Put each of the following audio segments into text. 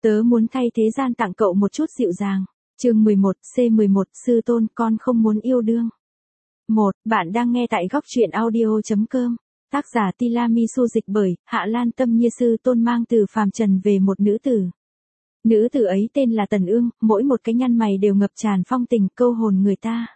Tớ muốn thay thế gian tặng cậu một chút dịu dàng. Chương 11, C11, sư tôn, con không muốn yêu đương. 1. Bạn đang nghe tại góc truyện audio.com. Tác giả Tiramisu, dịch bởi Hạ Lan Tâm Như. Sư tôn mang từ phàm trần về một nữ tử. Nữ tử ấy tên là Tần Ương, mỗi một cái nhăn mày đều ngập tràn phong tình, câu hồn người ta.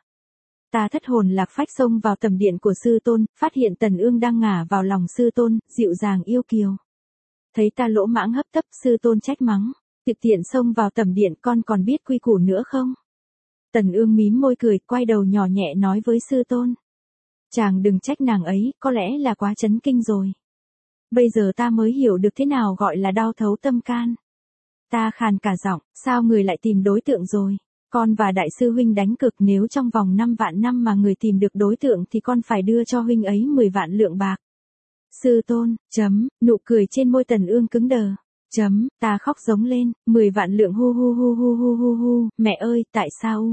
Ta thất hồn lạc phách xông vào tầm điện của sư tôn, phát hiện Tần Ương đang ngả vào lòng sư tôn, dịu dàng yêu kiều. Thấy ta lỗ mãng hấp tấp, sư tôn trách mắng. Tiện tiện xông vào tầm điện, con còn biết quy củ nữa không? Tần Ương mím môi cười, quay đầu nhỏ nhẹ nói với sư tôn. Chàng đừng trách nàng ấy, có lẽ là quá chấn kinh rồi. Bây giờ ta mới hiểu được thế nào gọi là đau thấu tâm can. Ta khàn cả giọng, sao người lại tìm đối tượng rồi? Con và đại sư huynh đánh cược, nếu trong vòng 5 vạn năm mà người tìm được đối tượng thì con phải đưa cho huynh ấy 10 vạn lượng bạc. Sư tôn, nụ cười trên môi Tần Ương cứng đờ. Ta khóc giống lên, 10 vạn lượng, hu hu hu hu hu hu hu, mẹ ơi, tại sao?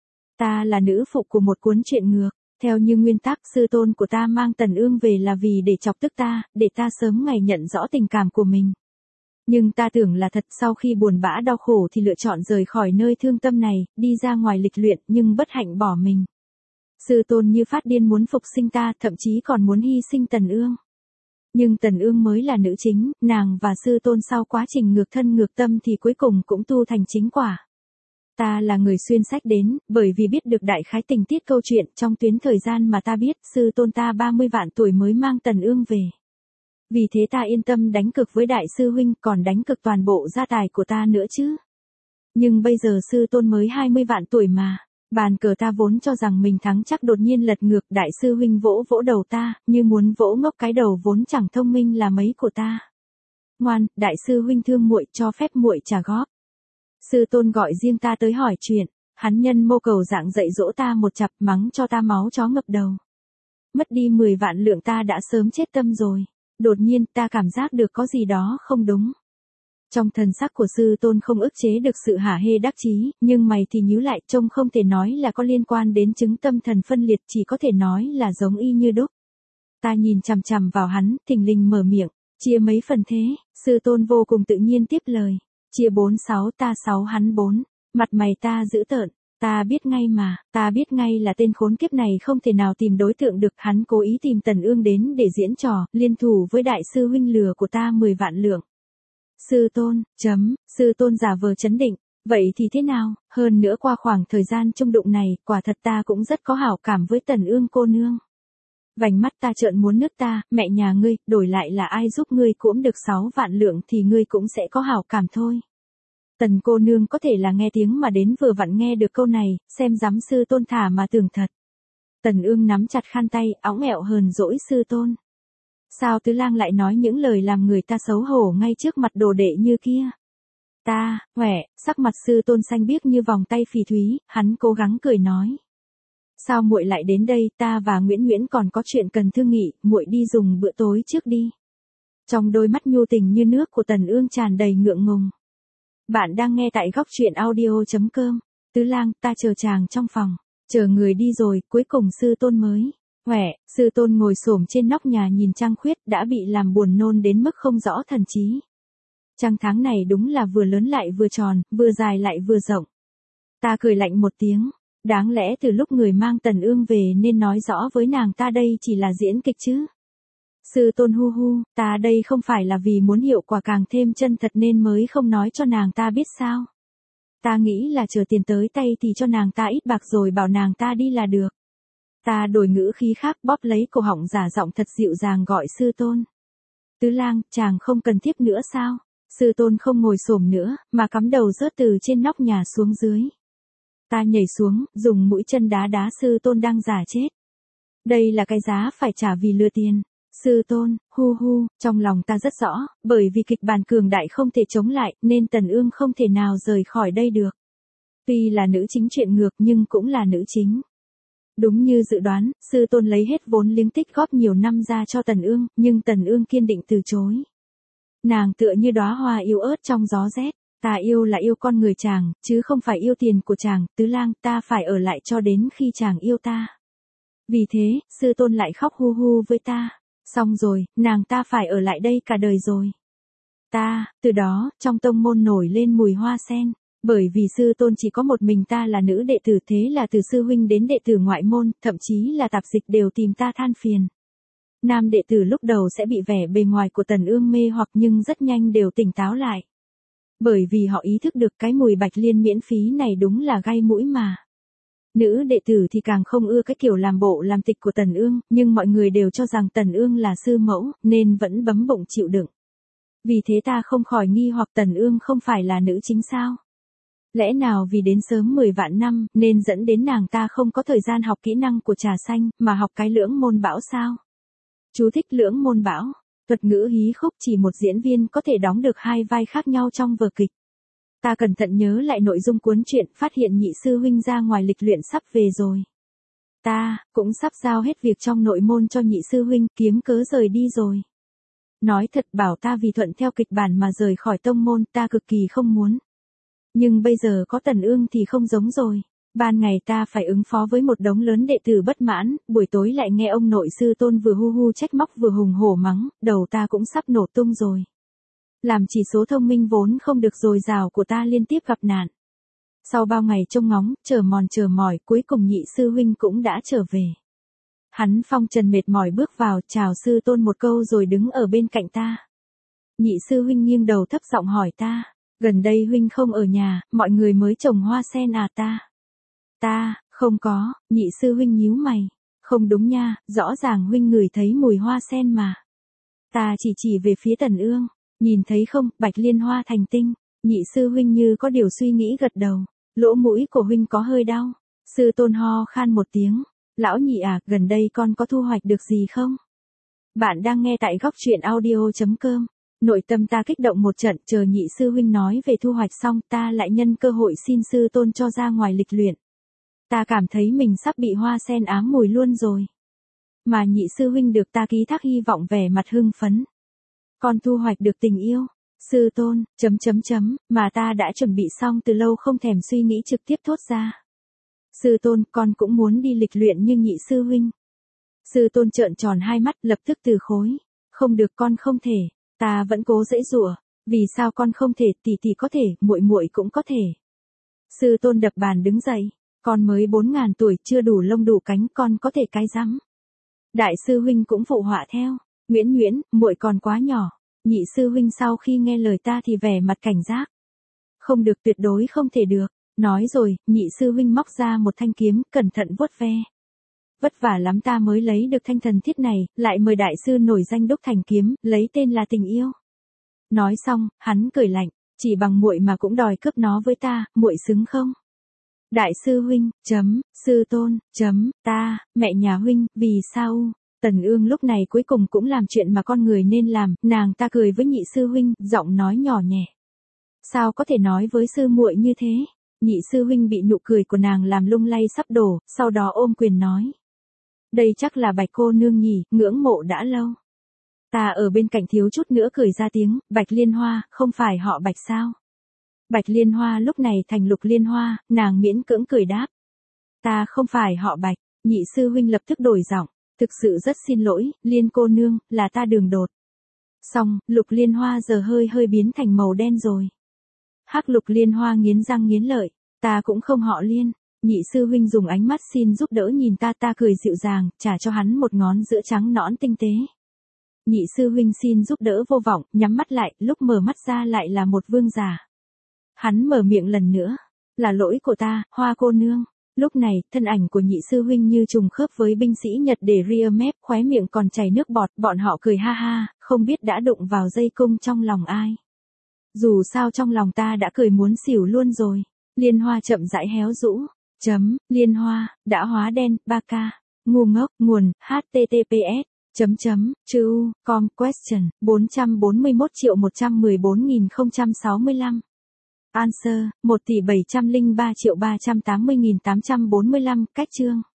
Ta là nữ phụ của một cuốn truyện ngược. Theo như nguyên tắc, sư tôn của ta mang Tần Ương về là vì để chọc tức ta, để ta sớm ngày nhận rõ tình cảm của mình. Nhưng ta tưởng là thật, sau khi buồn bã đau khổ thì lựa chọn rời khỏi nơi thương tâm này, đi ra ngoài lịch luyện, nhưng bất hạnh bỏ mình. Sư tôn như phát điên muốn phục sinh ta, thậm chí còn muốn hy sinh Tần Ương. Nhưng Tần Ương mới là nữ chính, nàng và sư tôn sau quá trình ngược thân ngược tâm thì cuối cùng cũng tu thành chính quả. Ta là người xuyên sách đến, bởi vì biết được đại khái tình tiết câu chuyện, trong tuyến thời gian mà ta biết, sư tôn ta 30 vạn tuổi mới mang Tần Ương về. Vì thế ta yên tâm đánh cược với đại sư huynh, còn đánh cược toàn bộ gia tài của ta nữa chứ. Nhưng bây giờ sư tôn mới 20 vạn tuổi mà. Bàn cờ ta vốn cho rằng mình thắng chắc đột nhiên lật ngược, đại sư huynh vỗ vỗ đầu ta, như muốn vỗ ngốc cái đầu vốn chẳng thông minh là mấy của ta. Ngoan, đại sư huynh thương muội, cho phép muội trả góp. Sư tôn gọi riêng ta tới hỏi chuyện, hắn nhân mô cầu dạng dạy dỗ ta một chặp, mắng cho ta máu chó ngập đầu. Mất đi 10 vạn lượng ta đã sớm chết tâm rồi. Đột nhiên ta cảm giác được có gì đó không đúng. Trong thần sắc của sư tôn không ức chế được sự hả hê đắc chí, nhưng mày thì nhíu lại, trông không thể nói là có liên quan đến chứng tâm thần phân liệt, chỉ có thể nói là giống y như đúc. Ta nhìn chằm chằm vào hắn, thình lình mở miệng, chia mấy phần thế? Sư tôn vô cùng tự nhiên tiếp lời, chia 4-6, ta 6 hắn 4, mặt mày ta dữ tợn. Ta biết ngay mà, ta biết ngay là tên khốn kiếp này không thể nào tìm đối tượng được, hắn cố ý tìm Tần Ương đến để diễn trò, liên thủ với đại sư huynh lừa của ta 10 vạn lượng. Sư tôn, sư tôn giả vờ chấn định, vậy thì thế nào, hơn nữa qua khoảng thời gian chung đụng này, quả thật ta cũng rất có hảo cảm với Tần Ương cô nương. Vành mắt ta trợn muốn nứt ta, mẹ nhà ngươi, đổi lại là ai giúp ngươi cũng được 6 vạn lượng thì ngươi cũng sẽ có hảo cảm thôi. Tần cô nương có thể là nghe tiếng mà đến vừa vặn nghe được câu này, xem giám sư tôn thả mà tưởng thật. Tần Ương nắm chặt khăn tay, óng ẹo hờn dỗi sư tôn. Sao tứ lang lại nói những lời làm người ta xấu hổ ngay trước mặt đồ đệ như kia? Ta, sắc mặt sư tôn xanh biếc như vòng tay phỉ thúy, hắn cố gắng cười nói. Sao muội lại đến đây, ta và Nguyễn Nguyễn còn có chuyện cần thương nghị, muội đi dùng bữa tối trước đi. Trong đôi mắt nhu tình như nước của Tần Ương tràn đầy ngượng ngùng. Bạn đang nghe tại góc truyện audio.com. Tứ lang, ta chờ chàng trong phòng. Chờ người đi rồi, cuối cùng sư tôn mới. Sư tôn ngồi xổm trên nóc nhà nhìn trăng khuyết, đã bị làm buồn nôn đến mức không rõ thần trí. Trăng tháng này đúng là vừa lớn lại vừa tròn, vừa dài lại vừa rộng. Ta cười lạnh một tiếng. Đáng lẽ từ lúc người mang Tần Ương về nên nói rõ với nàng ta đây chỉ là diễn kịch chứ. Sư tôn ta đây không phải là vì muốn hiệu quả càng thêm chân thật nên mới không nói cho nàng ta biết sao. Ta nghĩ là chờ tiền tới tay thì cho nàng ta ít bạc rồi bảo nàng ta đi là được. Ta đổi ngữ khí khác, bóp lấy cổ họng giả giọng thật dịu dàng gọi sư tôn. Tứ lang, chàng không cần tiếp nữa sao? Sư tôn không ngồi xổm nữa, mà cắm đầu rớt từ trên nóc nhà xuống dưới. Ta nhảy xuống, dùng mũi chân đá đá sư tôn đang giả chết. Đây là cái giá phải trả vì lừa tiền. Sư tôn, trong lòng ta rất rõ, bởi vì kịch bản cường đại không thể chống lại, nên Tần Ương không thể nào rời khỏi đây được. Tuy là nữ chính truyện ngược nhưng cũng là nữ chính. Đúng như dự đoán, sư tôn lấy hết vốn liếng tích góp nhiều năm ra cho Tần Ương, nhưng Tần Ương kiên định từ chối. Nàng tựa như đóa hoa yếu ớt trong gió rét. Ta yêu là yêu con người chàng, chứ không phải yêu tiền của chàng, tứ lang, ta phải ở lại cho đến khi chàng yêu ta. Vì thế, sư tôn lại khóc với ta. Xong rồi, nàng ta phải ở lại đây cả đời rồi. Từ đó, trong tông môn nổi lên mùi hoa sen. Bởi vì sư tôn chỉ có một mình ta là nữ đệ tử, thế là từ sư huynh đến đệ tử ngoại môn, thậm chí là tạp dịch đều tìm ta than phiền. Nam đệ tử lúc đầu sẽ bị vẻ bề ngoài của Tần Ương mê hoặc nhưng rất nhanh đều tỉnh táo lại. Bởi vì họ ý thức được cái mùi bạch liên miễn phí này đúng là gai mũi mà. Nữ đệ tử thì càng không ưa cái kiểu làm bộ làm tịch của Tần Ương, nhưng mọi người đều cho rằng Tần Ương là sư mẫu, nên vẫn bấm bụng chịu đựng. Vì thế ta không khỏi nghi hoặc Tần Ương không phải là nữ chính sao? Lẽ nào vì đến sớm 10 vạn năm, nên dẫn đến nàng ta không có thời gian học kỹ năng của trà xanh, mà học cái lưỡng môn bão sao? Chú thích lưỡng môn bão. Thuật ngữ hí khúc chỉ một diễn viên có thể đóng được hai vai khác nhau trong vở kịch. Ta cẩn thận nhớ lại nội dung cuốn truyện, phát hiện nhị sư huynh ra ngoài lịch luyện sắp về rồi. Ta cũng sắp giao hết việc trong nội môn cho nhị sư huynh, kiếm cớ rời đi rồi. Nói thật, bảo ta vì thuận theo kịch bản mà rời khỏi tông môn, ta cực kỳ không muốn. Nhưng bây giờ có Tần Ương thì không giống rồi. Ban ngày ta phải ứng phó với một đống lớn đệ tử bất mãn, buổi tối lại nghe ông nội sư tôn vừa hu hu trách móc vừa hùng hổ mắng, đầu ta cũng sắp nổ tung rồi. Làm chỉ số thông minh vốn không được dồi dào của ta liên tiếp gặp nạn. Sau bao ngày trông ngóng, chờ mỏi, cuối cùng nhị sư huynh cũng đã trở về. Hắn phong trần mệt mỏi bước vào, chào sư tôn một câu rồi đứng ở bên cạnh ta. Nhị sư huynh nghiêng đầu thấp giọng hỏi ta, gần đây huynh không ở nhà, mọi người mới trồng hoa sen à ta? Không có, nhị sư huynh nhíu mày. Không đúng nha, rõ ràng huynh ngửi thấy mùi hoa sen mà. Ta chỉ về phía Tần Ương, nhìn thấy không, bạch liên hoa thành tinh. Nhị sư huynh như có điều suy nghĩ gật đầu. Lỗ mũi của huynh có hơi đau. Sư tôn ho khan một tiếng. Lão nhị à, gần đây con có thu hoạch được gì không? Bạn đang nghe tại góc truyện audio.com. Nội tâm ta kích động một trận, chờ nhị sư huynh nói về thu hoạch xong, ta lại nhân cơ hội xin sư tôn cho ra ngoài lịch luyện. Ta cảm thấy mình sắp bị hoa sen ám mùi luôn rồi. Mà nhị sư huynh được ta ký thác hy vọng vẻ mặt hưng phấn. Con thu hoạch được tình yêu. Sư tôn, mà ta đã chuẩn bị xong từ lâu không thèm suy nghĩ trực tiếp thốt ra. Sư tôn, con cũng muốn đi lịch luyện như nhị sư huynh. Sư tôn trợn tròn hai mắt lập tức từ khối. Không được, con không thể. Ta vẫn cố giãy giụa. Vì sao con không thể, tỷ có thể, muội cũng có thể. Sư tôn đập bàn đứng dậy. Con mới 4.000 tuổi, chưa đủ lông đủ cánh, con có thể cái rắm. Đại sư huynh cũng phụ họa theo. Nguyễn, muội còn quá nhỏ. Nhị sư huynh sau khi nghe lời ta thì vẻ mặt cảnh giác. Không được, tuyệt đối không thể được. Nói rồi, nhị sư huynh móc ra một thanh kiếm, cẩn thận vuốt ve. Vất vả lắm ta mới lấy được thanh thần thiết này, lại mời đại sư nổi danh đúc thành kiếm, lấy tên là tình yêu. Nói xong, hắn cười lạnh, chỉ bằng muội mà cũng đòi cướp nó với ta, muội xứng không? Đại sư huynh, sư tôn, ta, mẹ nhà huynh, vì sao? Tần Ương lúc này cuối cùng cũng làm chuyện mà con người nên làm, nàng ta cười với nhị sư huynh, giọng nói nhỏ nhẹ. Sao có thể nói với sư muội như thế? Nhị sư huynh bị nụ cười của nàng làm lung lay sắp đổ, sau đó ôm quyền nói. Đây chắc là Bạch cô nương nhỉ, ngưỡng mộ đã lâu. Ta ở bên cạnh thiếu chút nữa cười ra tiếng, Bạch Liên Hoa, không phải họ Bạch sao? Bạch Liên Hoa lúc này thành Lục Liên Hoa, nàng miễn cưỡng cười đáp. Ta không phải họ Bạch, nhị sư huynh lập tức đổi giọng, thực sự rất xin lỗi, Liên cô nương, là ta đường đột. Xong, Lục Liên Hoa giờ hơi biến thành màu đen rồi. Hắc Lục Liên Hoa nghiến răng nghiến lợi, ta cũng không họ Liên. Nhị sư huynh dùng ánh mắt xin giúp đỡ nhìn ta cười dịu dàng, trả cho hắn một ngón giữa trắng nõn tinh tế. Nhị sư huynh xin giúp đỡ vô vọng, nhắm mắt lại, lúc mở mắt ra lại là một vương giả. Hắn mở miệng lần nữa, là lỗi của ta, Hoa cô nương. Lúc này, thân ảnh của nhị sư huynh như trùng khớp với binh sĩ Nhật để ria mép, khóe miệng còn chảy nước bọt, bọn họ cười ha ha, không biết đã đụng vào dây cung trong lòng ai. Dù sao trong lòng ta đã cười muốn xỉu luôn rồi. Liên Hoa chậm rãi héo rũ. Liên Hoa, đã hóa đen, 3K. Ngu ngốc, nguồn, https. .com question 441.114.065 Answer 1.703.380.845 Cách chương